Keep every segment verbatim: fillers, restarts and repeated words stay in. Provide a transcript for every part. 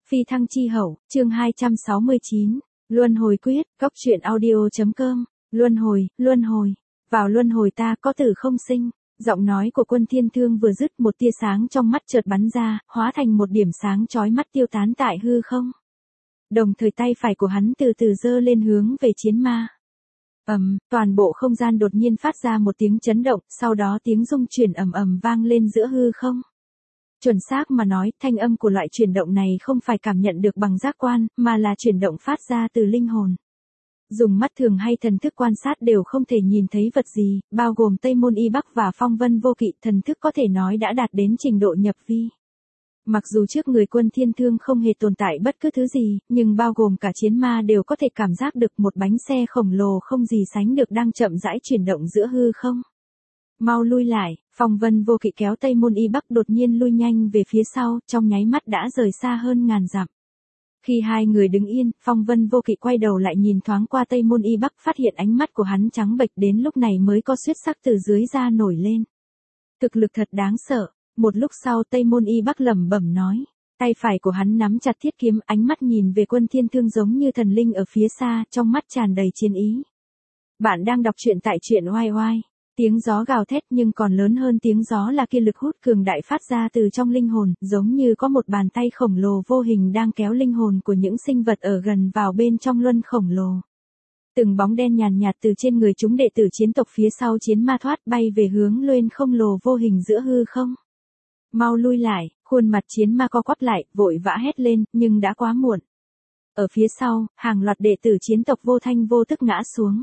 Phi thăng chi hậu, chương hai trăm sáu mươi chín. Luân hồi quyết, góc truyện audio.com. Luân hồi, luân hồi. Vào luân hồi ta có tử không sinh. Giọng nói của Quân Thiên Thương vừa dứt, một tia sáng trong mắt chợt bắn ra, hóa thành một điểm sáng chói mắt tiêu tán tại hư không. Đồng thời tay phải của hắn từ từ giơ lên hướng về chiến ma. Ầm, um, toàn bộ không gian đột nhiên phát ra một tiếng chấn động, sau đó tiếng rung chuyển ầm ầm vang lên giữa hư không. Chuẩn xác mà nói, thanh âm của loại chuyển động này không phải cảm nhận được bằng giác quan, mà là chuyển động phát ra từ linh hồn. Dùng mắt thường hay thần thức quan sát đều không thể nhìn thấy vật gì, bao gồm Tây Môn Y Bắc và Phong Vân Vô Kỵ, thần thức có thể nói đã đạt đến trình độ nhập vi. Mặc dù trước người Quân Thiên Thương không hề tồn tại bất cứ thứ gì, nhưng bao gồm cả chiến ma đều có thể cảm giác được một bánh xe khổng lồ không gì sánh được đang chậm rãi chuyển động giữa hư không. Mau lui lại, Phong Vân Vô Kỵ kéo Tây Môn Y Bắc đột nhiên lui nhanh về phía sau, trong nháy mắt đã rời xa hơn ngàn dặm. Khi hai người đứng yên, Phong Vân Vô Kỵ quay đầu lại nhìn thoáng qua Tây Môn Y Bắc, phát hiện ánh mắt của hắn trắng bệch, đến lúc này mới có xuyết sắc từ dưới da nổi lên. Thực lực thật đáng sợ. Một lúc sau Tây Môn Y Bắc lẩm bẩm nói, tay phải của hắn nắm chặt thiết kiếm, ánh mắt nhìn về Quân Thiên Thương giống như thần linh ở phía xa, trong mắt tràn đầy chiến ý. Bạn đang đọc truyện tại truyện oai oai. Tiếng gió gào thét, nhưng còn lớn hơn tiếng gió là kia lực hút cường đại phát ra từ trong linh hồn, giống như có một bàn tay khổng lồ vô hình đang kéo linh hồn của những sinh vật ở gần vào bên trong luân khổng lồ. Từng bóng đen nhàn nhạt từ trên người chúng đệ tử chiến tộc phía sau chiến ma thoát bay về hướng luân khổng lồ vô hình giữa hư không. Mau lui lại, khuôn mặt chiến ma co quắp lại, vội vã hét lên, nhưng đã quá muộn. Ở phía sau, hàng loạt đệ tử chiến tộc vô thanh vô tức ngã xuống.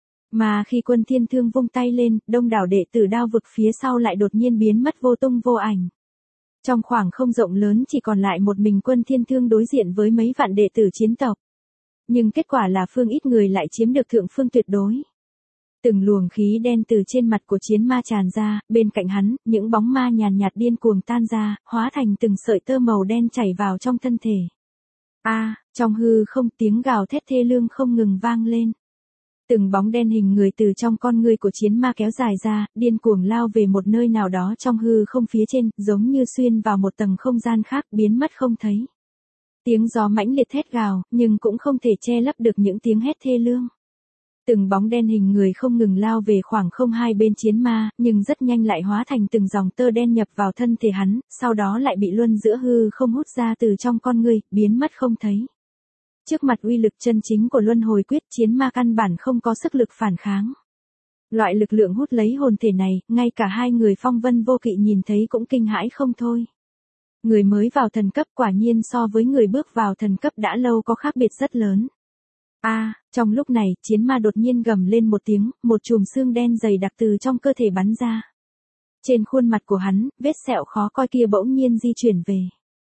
Mà khi Quân Thiên Thương vung tay lên, đông đảo đệ tử đao vực phía sau lại đột nhiên biến mất vô tung vô ảnh. Trong khoảng không rộng lớn chỉ còn lại một mình Quân Thiên Thương đối diện với mấy vạn đệ tử chiến tộc. Nhưng kết quả là phương ít người lại chiếm được thượng phương tuyệt đối. Từng luồng khí đen từ trên mặt của chiến ma tràn ra, bên cạnh hắn, những bóng ma nhàn nhạt điên cuồng tan ra, hóa thành từng sợi tơ màu đen chảy vào trong thân thể. A, à, trong hư không tiếng gào thét thê lương không ngừng vang lên. Từng bóng đen hình người từ trong con ngươi của chiến ma kéo dài ra, điên cuồng lao về một nơi nào đó trong hư không phía trên, giống như xuyên vào một tầng không gian khác, biến mất không thấy. Tiếng gió mãnh liệt thét gào, nhưng cũng không thể che lấp được những tiếng hét thê lương. Từng bóng đen hình người không ngừng lao về khoảng không hai bên chiến ma, nhưng rất nhanh lại hóa thành từng dòng tơ đen nhập vào thân thể hắn, sau đó lại bị luân giữa hư không hút ra từ trong con ngươi, biến mất không thấy. Trước mặt uy lực chân chính của luân hồi quyết, chiến ma căn bản không có sức lực phản kháng. Loại lực lượng hút lấy hồn thể này, ngay cả hai người Phong Vân Vô Kỵ nhìn thấy cũng kinh hãi không thôi. Người mới vào thần cấp quả nhiên so với người bước vào thần cấp đã lâu có khác biệt rất lớn. A, à, trong lúc này, chiến ma đột nhiên gầm lên một tiếng, một chùm xương đen dày đặc từ trong cơ thể bắn ra. Trên khuôn mặt của hắn, vết sẹo khó coi kia bỗng nhiên di chuyển về.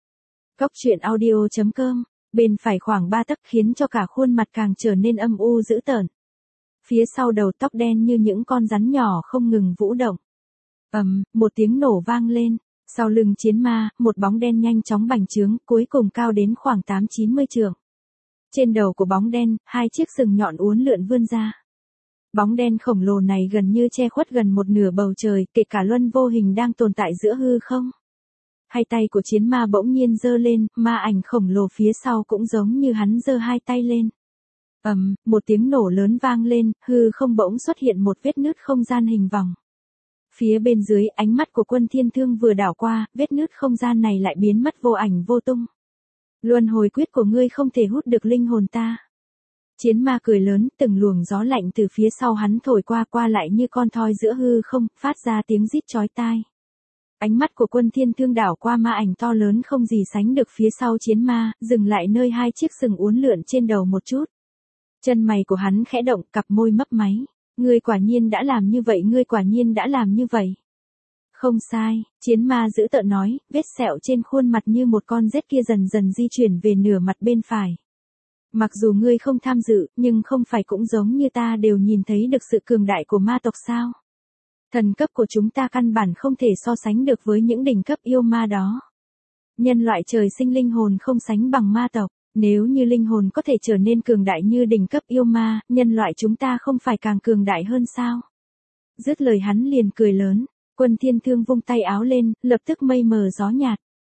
Góc truyện audio.com. Bên phải khoảng ba tấc khiến cho cả khuôn mặt càng trở nên âm u dữ tợn. Phía sau đầu tóc đen như những con rắn nhỏ không ngừng vũ động. Ầm, um, một tiếng nổ vang lên. Sau lưng chiến ma, một bóng đen nhanh chóng bành trướng, cuối cùng cao đến khoảng tám chín mươi trượng. Trên đầu của bóng đen, hai chiếc sừng nhọn uốn lượn vươn ra. Bóng đen khổng lồ này gần như che khuất gần một nửa bầu trời, kể cả luân vô hình đang tồn tại giữa hư không. Hai tay của chiến ma bỗng nhiên giơ lên, ma ảnh khổng lồ phía sau cũng giống như hắn giơ hai tay lên. Ầm, um, một tiếng nổ lớn vang lên, hư không bỗng xuất hiện một vết nứt không gian hình vòng. Phía bên dưới, ánh mắt của Quân Thiên Thương vừa đảo qua, vết nứt không gian này lại biến mất vô ảnh vô tung. Luân hồi quyết của ngươi không thể hút được linh hồn ta. Chiến ma cười lớn, từng luồng gió lạnh từ phía sau hắn thổi qua qua lại như con thoi giữa hư không, phát ra tiếng rít chói tai. Ánh mắt của Quân Thiên Thương đảo qua ma ảnh to lớn không gì sánh được phía sau chiến ma, dừng lại nơi hai chiếc sừng uốn lượn trên đầu một chút. Chân mày của hắn khẽ động, cặp môi mấp máy. Ngươi quả nhiên đã làm như vậy, ngươi quả nhiên đã làm như vậy. Không sai, chiến ma dữ tợn nói, vết sẹo trên khuôn mặt như một con rết kia dần dần di chuyển về nửa mặt bên phải. Mặc dù ngươi không tham dự, nhưng không phải cũng giống như ta đều nhìn thấy được sự cường đại của ma tộc sao? Thần cấp của chúng ta căn bản không thể so sánh được với những đỉnh cấp yêu ma đó. Nhân loại trời sinh linh hồn không sánh bằng ma tộc, nếu như linh hồn có thể trở nên cường đại như đỉnh cấp yêu ma, nhân loại chúng ta không phải càng cường đại hơn sao? Dứt lời hắn liền cười lớn, Quân Thiên Thương vung tay áo lên, lập tức mây mờ gió nhạt.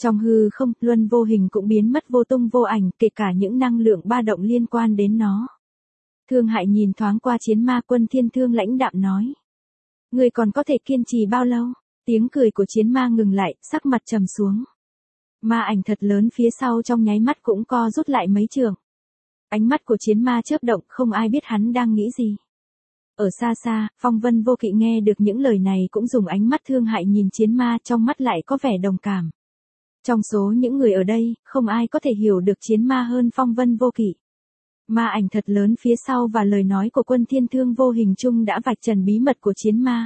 Trong hư không, luân vô hình cũng biến mất vô tung vô ảnh, kể cả những năng lượng ba động liên quan đến nó. Thương Hại nhìn thoáng qua chiến ma, Quân Thiên Thương lãnh đạm nói. Người còn có thể kiên trì bao lâu? Tiếng cười của chiến ma ngừng lại, sắc mặt trầm xuống. Ma ảnh thật lớn phía sau trong nháy mắt cũng co rút lại mấy trường. Ánh mắt của chiến ma chớp động, không ai biết hắn đang nghĩ gì. Ở xa xa, Phong Vân Vô Kỵ nghe được những lời này cũng dùng ánh mắt thương hại nhìn chiến ma, trong mắt lại có vẻ đồng cảm. Trong số những người ở đây, không ai có thể hiểu được chiến ma hơn Phong Vân Vô Kỵ. Ma ảnh thật lớn phía sau và lời nói của Quân Thiên Thương vô hình chung đã vạch trần bí mật của chiến ma.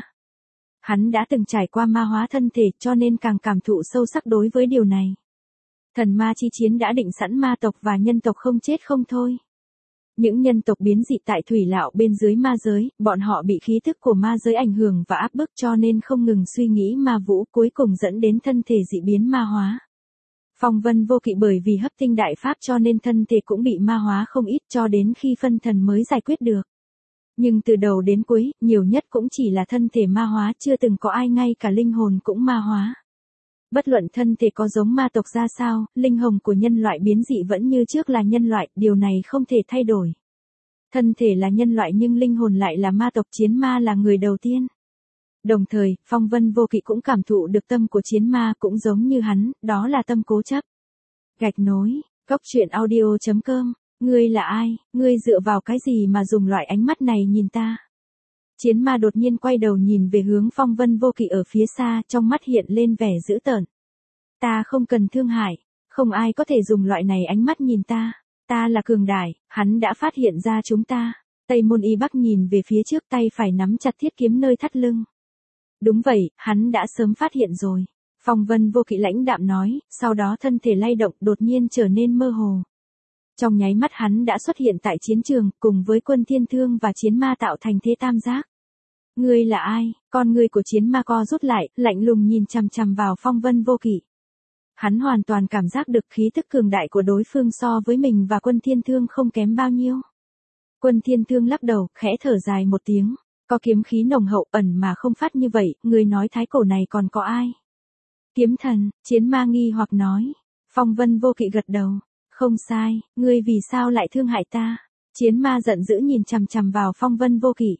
Hắn đã từng trải qua ma hóa thân thể cho nên càng cảm thụ sâu sắc đối với điều này. Thần ma chi chiến đã định sẵn ma tộc và nhân tộc không chết không thôi. Những nhân tộc biến dị tại thủy lão bên dưới ma giới, bọn họ bị khí thức của ma giới ảnh hưởng và áp bức cho nên không ngừng suy nghĩ ma vũ, cuối cùng dẫn đến thân thể dị biến ma hóa. Phong Vân Vô Kỵ bởi vì hấp tinh đại pháp cho nên thân thể cũng bị ma hóa không ít cho đến khi phân thần mới giải quyết được. Nhưng từ đầu đến cuối, nhiều nhất cũng chỉ là thân thể ma hóa, chưa từng có ai ngay cả linh hồn cũng ma hóa. Bất luận thân thể có giống ma tộc ra sao, linh hồn của nhân loại biến dị vẫn như trước là nhân loại, điều này không thể thay đổi. Thân thể là nhân loại nhưng linh hồn lại là ma tộc, chiến ma là người đầu tiên. Đồng thời, Phong Vân Vô Kỵ cũng cảm thụ được tâm của chiến ma cũng giống như hắn, đó là tâm cố chấp. Gạch nối, Cốc Truyện Audio chấm com, ngươi là ai, ngươi dựa vào cái gì mà dùng loại ánh mắt này nhìn ta? Chiến ma đột nhiên quay đầu nhìn về hướng Phong Vân Vô Kỵ ở phía xa, trong mắt hiện lên vẻ dữ tợn. Ta không cần thương hại, không ai có thể dùng loại này ánh mắt nhìn ta, ta là cường đại, hắn đã phát hiện ra chúng ta. Tây Môn Y Bắc nhìn về phía trước, tay phải nắm chặt thiết kiếm nơi thắt lưng. Đúng vậy, hắn đã sớm phát hiện rồi. Phong Vân Vô Kỵ lãnh đạm nói, sau đó thân thể lay động đột nhiên trở nên mơ hồ. Trong nháy mắt hắn đã xuất hiện tại chiến trường, cùng với Quân Thiên Thương và chiến ma tạo thành thế tam giác. Ngươi là ai? Con ngươi của chiến ma co rút lại, lạnh lùng nhìn chằm chằm vào Phong Vân Vô Kỵ. Hắn hoàn toàn cảm giác được khí tức cường đại của đối phương so với mình và Quân Thiên Thương không kém bao nhiêu. Quân Thiên Thương lắc đầu, khẽ thở dài một tiếng. Có kiếm khí nồng hậu ẩn mà không phát như vậy, người nói thái cổ này còn có ai? Kiếm thần, chiến ma nghi hoặc nói. Phong Vân Vô Kỵ gật đầu. Không sai, ngươi vì sao lại thương hại ta? Chiến ma giận dữ nhìn chằm chằm vào Phong Vân Vô Kỵ.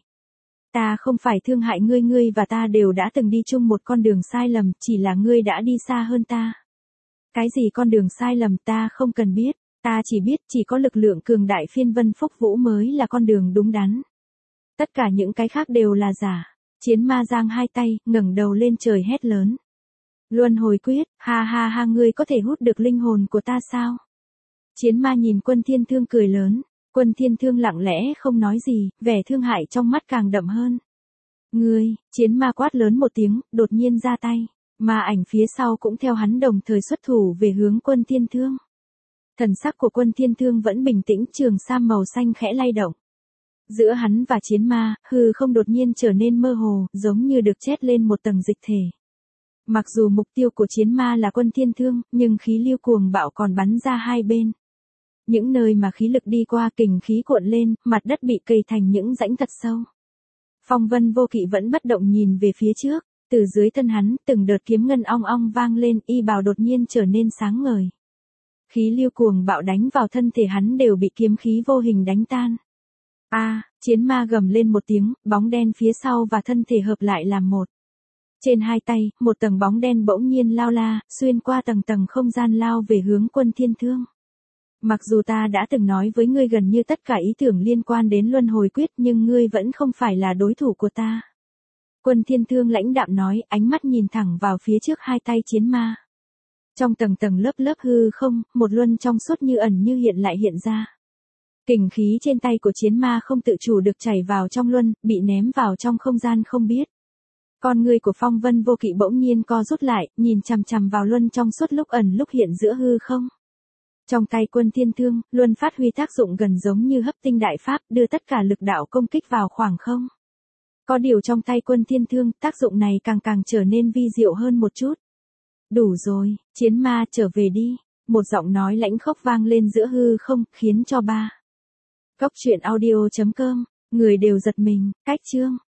Ta không phải thương hại ngươi, ngươi và ta đều đã từng đi chung một con đường sai lầm, chỉ là ngươi đã đi xa hơn ta. Cái gì con đường sai lầm ta không cần biết, ta chỉ biết chỉ có lực lượng cường đại phiên vân phúc vũ mới là con đường đúng đắn. Tất cả những cái khác đều là giả. Chiến ma giang hai tay, ngẩng đầu lên trời hét lớn. Luân hồi quyết, ha ha ha, ngươi có thể hút được linh hồn của ta sao? Chiến ma nhìn Quân Thiên Thương cười lớn. Quân Thiên Thương lặng lẽ không nói gì, vẻ thương hại trong mắt càng đậm hơn. Ngươi, chiến ma quát lớn một tiếng, đột nhiên ra tay. Ma ảnh phía sau cũng theo hắn đồng thời xuất thủ về hướng Quân Thiên Thương. Thần sắc của Quân Thiên Thương vẫn bình tĩnh, trường sam màu xanh khẽ lay động. Giữa hắn và chiến ma, hư không đột nhiên trở nên mơ hồ, giống như được chét lên một tầng dịch thể. Mặc dù mục tiêu của chiến ma là Quân Thiên Thương, nhưng khí lưu cuồng bạo còn bắn ra hai bên. Những nơi mà khí lực đi qua, kình khí cuộn lên, mặt đất bị cầy thành những rãnh thật sâu. Phong Vân Vô Kỵ vẫn bất động nhìn về phía trước, từ dưới thân hắn, từng đợt kiếm ngân ong ong vang lên, y bào đột nhiên trở nên sáng ngời. Khí lưu cuồng bạo đánh vào thân thể hắn đều bị kiếm khí vô hình đánh tan. A, à, chiến ma gầm lên một tiếng, bóng đen phía sau và thân thể hợp lại làm một. Trên hai tay, một tầng bóng đen bỗng nhiên lao la, xuyên qua tầng tầng không gian lao về hướng Quân Thiên Thương. Mặc dù ta đã từng nói với ngươi gần như tất cả ý tưởng liên quan đến luân hồi quyết nhưng ngươi vẫn không phải là đối thủ của ta. Quân Thiên Thương lãnh đạm nói, ánh mắt nhìn thẳng vào phía trước hai tay chiến ma. Trong tầng tầng lớp lớp hư không, một luân trong suốt như ẩn như hiện lại hiện ra. Kình khí trên tay của chiến ma không tự chủ được chảy vào trong luân, bị ném vào trong không gian không biết. Con ngươi của Phong Vân Vô Kỵ bỗng nhiên co rút lại, nhìn chằm chằm vào luân trong suốt lúc ẩn lúc hiện giữa hư không. Trong tay Quân Thiên Thương, luân phát huy tác dụng gần giống như hấp tinh đại pháp, đưa tất cả lực đạo công kích vào khoảng không. Có điều trong tay Quân Thiên Thương, tác dụng này càng càng trở nên vi diệu hơn một chút. Đủ rồi, chiến ma trở về đi. Một giọng nói lãnh khốc vang lên giữa hư không, khiến cho ba. Cốc Truyện Audio chấm com, người đều giật mình, cách chương.